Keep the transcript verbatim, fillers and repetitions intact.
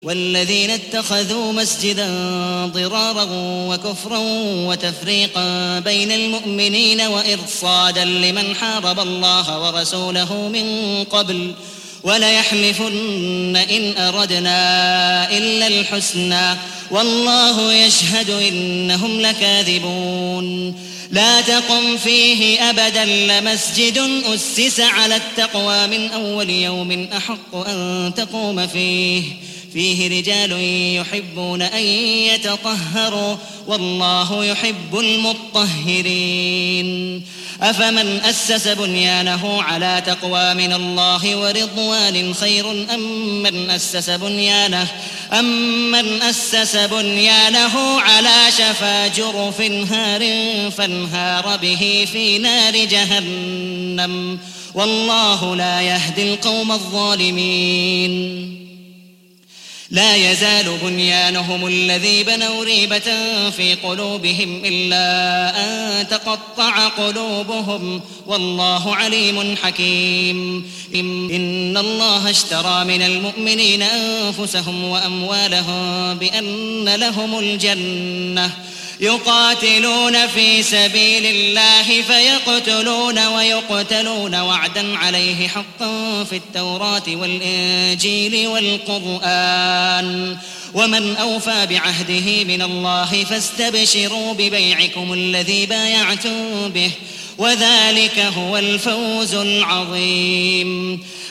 والذين اتخذوا مسجدا ضرارا وكفرا وتفريقا بين المؤمنين وإرصادا لمن حارب الله ورسوله من قبل وليحلفن إن أردنا إلا الحسنى والله يشهد إنهم لكاذبون. لا تقم فيه أبدا لمسجد أسس على التقوى من أول يوم أحق أن تقوم فيه فيه رجال يحبون أن يتطهروا والله يحب المطهرين. أفمن أسس بنيانه على تقوى من الله ورضوان خير أم من أسس بنيانه أم من أسس بنيانه على شفا جرف هار فانهار به في نار جهنم والله لا يهدي القوم الظالمين. لا يزال بنيانهم الذي بنوا ريبة في قلوبهم إلا أن تقطع قلوبهم والله عليم حكيم. إن الله اشترى من المؤمنين أنفسهم وأموالهم بأن لهم الجنة يقاتلون في سبيل الله فيقتلون ويقتلون وعدا عليه حقا في التوراة والإنجيل والقرآن ومن أوفى بعهده من الله فاستبشروا ببيعكم الذي بايعتم به وذلك هو الفوز العظيم.